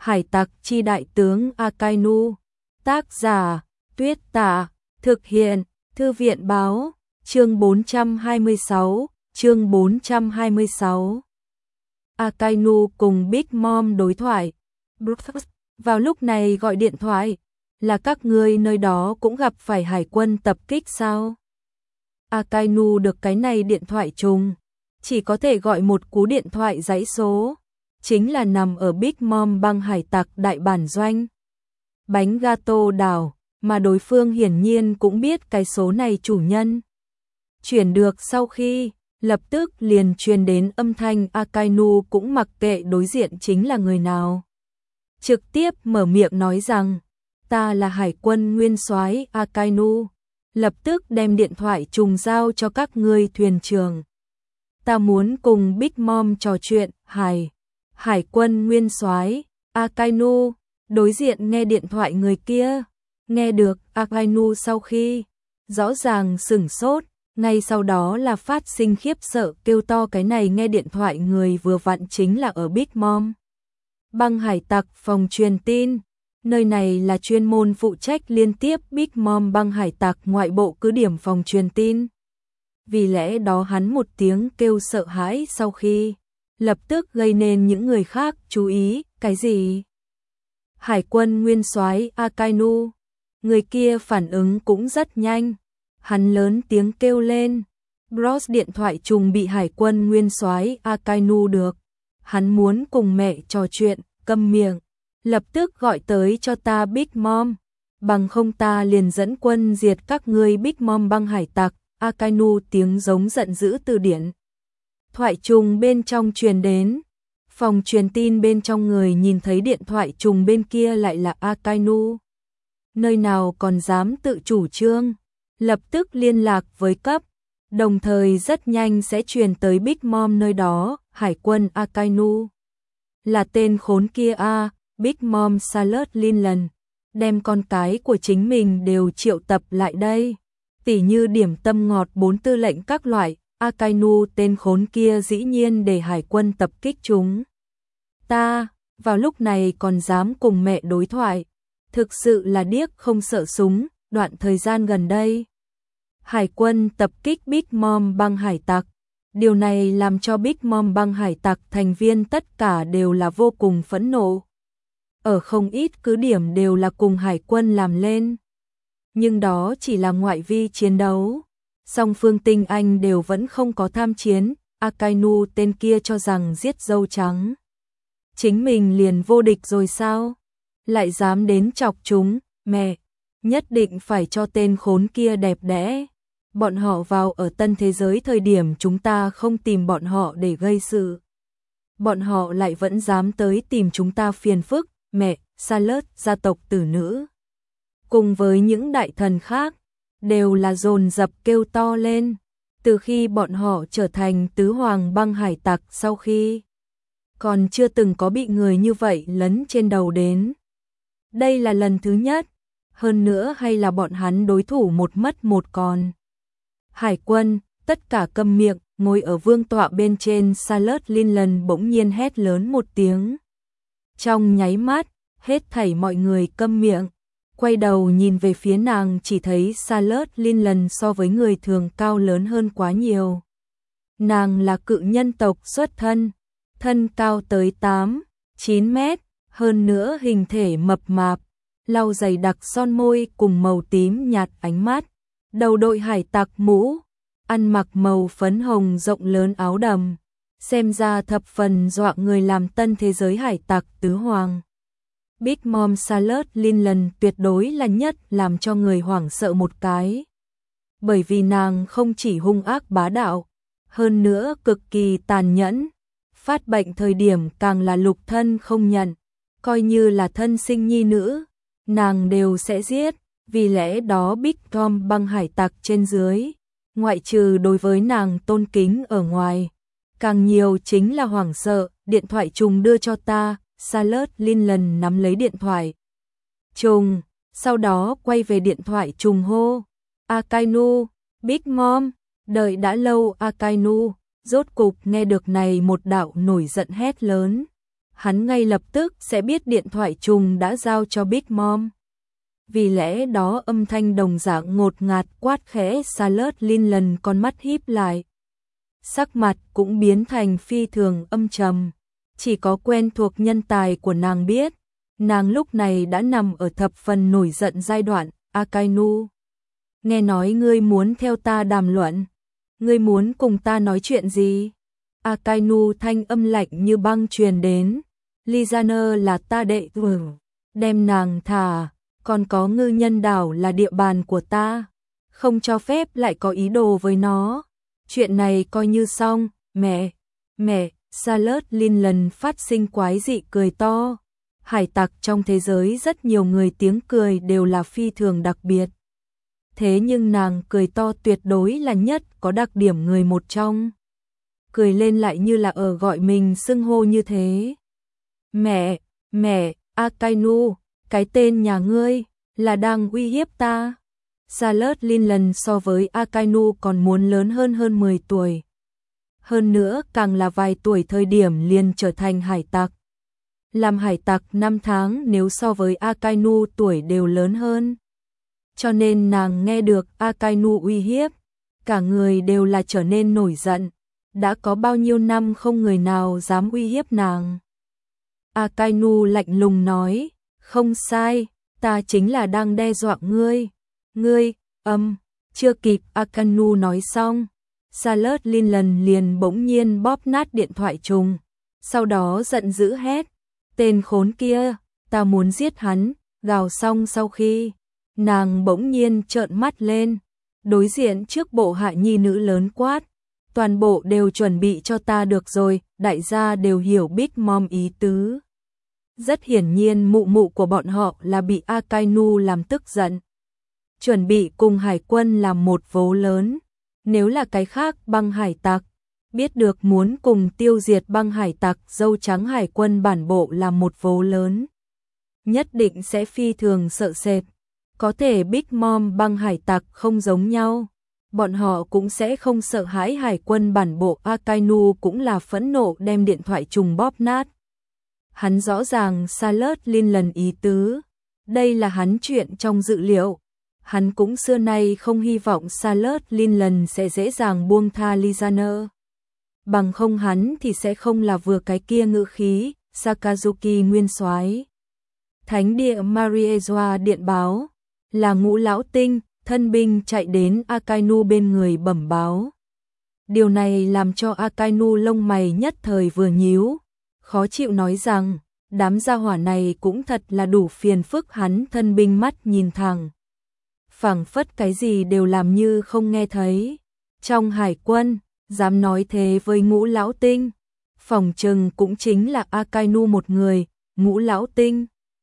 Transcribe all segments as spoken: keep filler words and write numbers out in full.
Hải tặc chi đại tướng Akainu. Tác giả Tuyết Tả. Thực hiện Thư viện báo. Chương bốn trăm hai mươi sáu. Chương bốn trăm hai mươi sáu. Akainu cùng Big Mom đối thoại. Brutus vào lúc này gọi điện thoại. Là các ngươi nơi đó cũng gặp phải hải quân tập kích sao? Akainu được cái này điện thoại trùng, chỉ có thể gọi một cú điện thoại dãy số, chính là nằm ở Big Mom băng hải tặc đại bản doanh. Bánh gato đảo, mà đối phương hiển nhiên cũng biết cái số này chủ nhân. Chuyển được sau khi, lập tức liền truyền đến âm thanh Akainu cũng mặc kệ đối diện chính là người nào. Trực tiếp mở miệng nói rằng, ta là hải quân nguyên soái Akainu, lập tức đem điện thoại trùng giao cho các ngươi thuyền trưởng. Ta muốn cùng Big Mom trò chuyện. Hải Hải quân nguyên soái Akainu. Đối diện nghe điện thoại người kia, nghe được Akainu sau khi, rõ ràng sửng sốt, ngay sau đó là phát sinh khiếp sợ kêu to, cái này nghe điện thoại người vừa vặn chính là ở Big Mom băng hải tặc phòng truyền tin. Nơi này là chuyên môn phụ trách liên tiếp Big Mom băng hải tặc ngoại bộ cứ điểm phòng truyền tin. Vì lẽ đó hắn một tiếng kêu sợ hãi sau khi, lập tức gây nên những người khác chú ý. Cái gì? Hải quân nguyên soái Akainu. Người kia phản ứng cũng rất nhanh. Hắn lớn tiếng kêu lên. Bros điện thoại trùng bị hải quân nguyên soái Akainu được. Hắn muốn cùng mẹ trò chuyện, câm miệng. Lập tức gọi tới cho ta Big Mom. Bằng không ta liền dẫn quân diệt các ngươi Big Mom băng hải tặc. Akainu tiếng giống giận dữ từ điện thoại trùng bên trong truyền đến. Phòng truyền tin bên trong người nhìn thấy điện thoại trùng bên kia lại là Akainu. Nơi nào còn dám tự chủ trương, lập tức liên lạc với cấp, đồng thời rất nhanh sẽ truyền tới Big Mom nơi đó. Hải quân Akainu là tên khốn kia a. Big Mom Salad Linland đem con cái của chính mình đều triệu tập lại đây, tỉ như điểm tâm ngọt bốn tư lệnh các loại. Akainu tên khốn kia dĩ nhiên để hải quân tập kích chúng ta, vào lúc này còn dám cùng mẹ đối thoại, thực sự là điếc không sợ súng. Đoạn thời gian gần đây, hải quân tập kích Big Mom băng hải tặc, điều này làm cho Big Mom băng hải tặc thành viên tất cả đều là vô cùng phẫn nộ. Ở không ít cứ điểm đều là cùng hải quân làm lên, nhưng đó chỉ là ngoại vi chiến đấu, song phương tinh anh đều vẫn không có tham chiến. Akainu tên kia cho rằng giết dâu trắng chính mình liền vô địch rồi sao, lại dám đến chọc chúng. Mẹ, nhất định phải cho tên khốn kia đẹp đẽ. Bọn họ vào ở tân thế giới thời điểm chúng ta không tìm bọn họ để gây sự, bọn họ lại vẫn dám tới tìm chúng ta phiền phức. Mẹ, Salad gia tộc tử nữ cùng với những đại thần khác đều là dồn dập kêu to lên. Từ khi bọn họ trở thành tứ hoàng băng hải tặc sau khi, còn chưa từng có bị người như vậy lấn trên đầu đến. Đây là lần thứ nhất, hơn nữa hay là bọn hắn đối thủ một mất một còn. Hải quân, tất cả câm miệng. Ngồi ở vương tọa bên trên Salad Linland bỗng nhiên hét lớn một tiếng. Trong nháy mắt, hết thảy mọi người câm miệng. Quay đầu nhìn về phía nàng, chỉ thấy Salad Linland so với người thường cao lớn hơn quá nhiều. Nàng là cự nhân tộc xuất thân, thân cao tới tám, chín mét, hơn nữa hình thể mập mạp, lau dày đặc son môi cùng màu tím nhạt ánh mắt, đầu đội hải tặc mũ, ăn mặc màu phấn hồng rộng lớn áo đầm, xem ra thập phần dọa người làm tân thế giới hải tặc tứ hoàng. Big Mom Salad Linland tuyệt đối là nhất làm cho người hoảng sợ một cái. Bởi vì nàng không chỉ hung ác bá đạo, hơn nữa cực kỳ tàn nhẫn. Phát bệnh thời điểm càng là lục thân không nhận, coi như là thân sinh nhi nữ, nàng đều sẽ giết. Vì lẽ đó Big Mom băng hải tặc trên dưới, ngoại trừ đối với nàng tôn kính ở ngoài, càng nhiều chính là hoảng sợ. Điện thoại trùng đưa cho ta. Salad Linland nắm lấy điện thoại trùng, sau đó quay về điện thoại trùng hô. Akainu, Big Mom, đợi đã lâu. Akainu rốt cục nghe được này một đạo nổi giận hét lớn. hắn ngay lập tức sẽ biết điện thoại trùng đã giao cho Big Mom. Vì lẽ đó âm thanh đồng dạng ngột ngạt quát khẽ Charlotte Linland con mắt híp lại. Sắc mặt cũng biến thành phi thường âm trầm. Chỉ có quen thuộc nhân tài của nàng biết. Nàng lúc này đã nằm ở thập phần nổi giận giai đoạn. Akainu, nghe nói ngươi muốn theo ta đàm luận. Ngươi muốn cùng ta nói chuyện gì? Akainu thanh âm lạnh như băng truyền đến. Lizaner là ta đệ tử. Đem nàng thả. Còn có ngư nhân đảo là địa bàn của ta. Không cho phép lại có ý đồ với nó. Chuyện này coi như xong. Mẹ, mẹ, Charlotte Linland phát sinh quái dị cười to. Hải tặc trong thế giới rất nhiều người tiếng cười đều là phi thường đặc biệt. Thế nhưng nàng cười to tuyệt đối là nhất có đặc điểm người một trong. Cười lên lại như là ở gọi mình xưng hô như thế. Mẹ, mẹ, Akainu, cái tên nhà ngươi là đang uy hiếp ta. Charlotte Linland so với Akainu còn muốn lớn hơn hơn mười tuổi. Hơn nữa càng là vài tuổi thời điểm liền trở thành hải tặc. Làm hải tặc năm tháng nếu so với Akainu tuổi đều lớn hơn. Cho nên nàng nghe được Akainu uy hiếp, cả người đều là trở nên nổi giận. Đã có bao nhiêu năm không người nào dám uy hiếp nàng. Akainu lạnh lùng nói, không sai, ta chính là đang đe dọa ngươi. Ngươi, âm, chưa kịp Akainu nói xong. Charlotte Linland liền bỗng nhiên bóp nát điện thoại trùng. Sau đó giận dữ hét, tên khốn kia, ta muốn giết hắn. Gào xong sau khi, nàng bỗng nhiên trợn mắt lên. Đối diện trước bộ hạ nhi nữ lớn quát, toàn bộ đều chuẩn bị cho ta được rồi. Đại gia đều hiểu Big Mom ý tứ. Rất hiển nhiên mụ mụ của bọn họ là bị Akainu làm tức giận. Chuẩn bị cùng hải quân làm một vố lớn. Nếu là cái khác băng hải tặc, biết được muốn cùng tiêu diệt băng hải tặc dâu trắng hải quân bản bộ làm một vố lớn. Nhất định sẽ phi thường sợ sệt. Có thể Big Mom băng hải tặc không giống nhau. Bọn họ cũng sẽ không sợ hãi hải quân bản bộ. Akainu cũng là phẫn nộ đem điện thoại trùng bóp nát. Hắn rõ ràng Charlotte Linland ý tứ. Đây là hắn chuyện trong dự liệu. Hắn cũng xưa nay không hy vọng Charlotte Linland sẽ dễ dàng buông tha Lizaner. Bằng không hắn thì sẽ không là vừa cái kia ngữ khí. Sakazuki nguyên soái. Thánh địa Mariejoa điện báo. Là Ngũ lão tinh, thân binh chạy đến Akainu bên người bẩm báo. Điều này làm cho Akainu lông mày nhất thời vừa nhíu. Khó chịu nói rằng, đám gia hỏa này cũng thật là đủ phiền phức. Hắn thân binh mắt nhìn thẳng. Phảng phất cái gì đều làm như không nghe thấy. Trong hải quân, dám nói thế với Ngũ lão tinh. Phòng trừng cũng chính là Akainu một người. Ngũ lão tinh.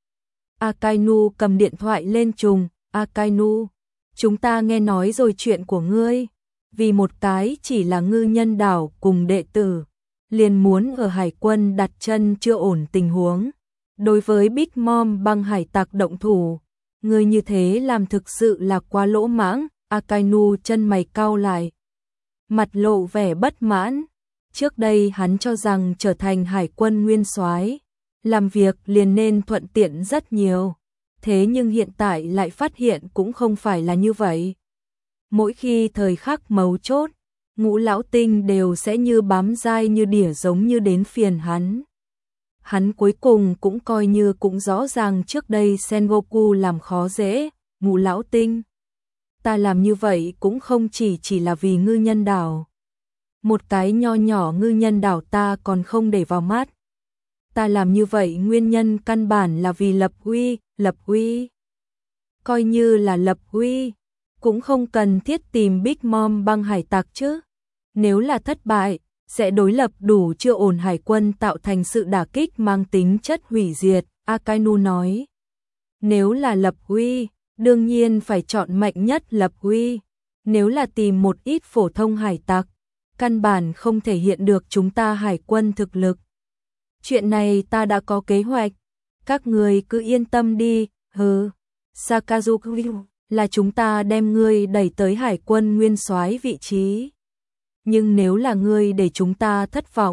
Akainu cầm điện thoại lên trùng. Akainu, chúng ta nghe nói rồi chuyện của ngươi. Vì một cái chỉ là ngư nhân đảo cùng đệ tử, liền muốn ở hải quân đặt chân chưa ổn tình huống. Đối với Big Mom băng hải tặc động thủ, ngươi như thế làm thực sự là quá lỗ mãng. Akainu chân mày cau lại, mặt lộ vẻ bất mãn. Trước đây hắn cho rằng trở thành hải quân nguyên soái, làm việc liền nên thuận tiện rất nhiều. Thế nhưng hiện tại lại phát hiện cũng không phải là như vậy. Mỗi khi thời khắc mấu chốt, Ngũ lão tinh đều sẽ như bám dai như đỉa giống như đến phiền hắn. Hắn cuối cùng cũng coi như cũng rõ ràng trước đây Sengoku làm khó dễ. Ngũ lão tinh, ta làm như vậy cũng không chỉ chỉ là vì ngư nhân đảo. Một cái nho nhỏ ngư nhân đảo ta còn không để vào mắt. Ta làm như vậy nguyên nhân căn bản là vì lập uy, lập uy. Coi như là lập uy, cũng không cần thiết tìm Big Mom băng hải tặc chứ. Nếu là thất bại, sẽ đối lập đủ chưa ổn hải quân tạo thành sự đả kích mang tính chất hủy diệt. Akainu nói, nếu là lập uy, đương nhiên phải chọn mạnh nhất lập uy. Nếu là tìm một ít phổ thông hải tặc, căn bản không thể hiện được chúng ta hải quân thực lực. Chuyện này ta đã có kế hoạch, các người cứ yên tâm đi. Hừ, Sakazuki, là chúng ta đem ngươi đẩy tới hải quân nguyên soái vị trí. Nhưng nếu là ngươi để chúng ta thất vọng,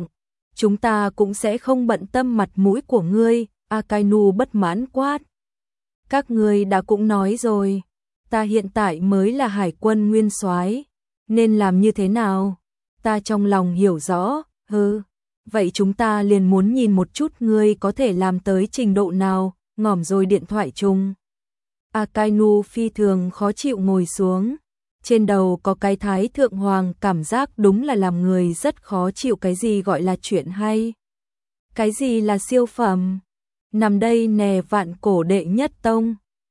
chúng ta cũng sẽ không bận tâm mặt mũi của ngươi, Akainu bất mãn quát. Các ngươi đã cũng nói rồi, ta hiện tại mới là hải quân nguyên soái, nên làm như thế nào? Ta trong lòng hiểu rõ, hừ, vậy chúng ta liền muốn nhìn một chút ngươi có thể làm tới trình độ nào, ngỏm rồi điện thoại chung. Akainu phi thường khó chịu ngồi xuống, trên đầu có cái thái thượng hoàng cảm giác đúng là làm người rất khó chịu. Cái gì gọi là chuyện hay? Cái gì là siêu phẩm? Nằm đây nè vạn cổ đệ nhất tông,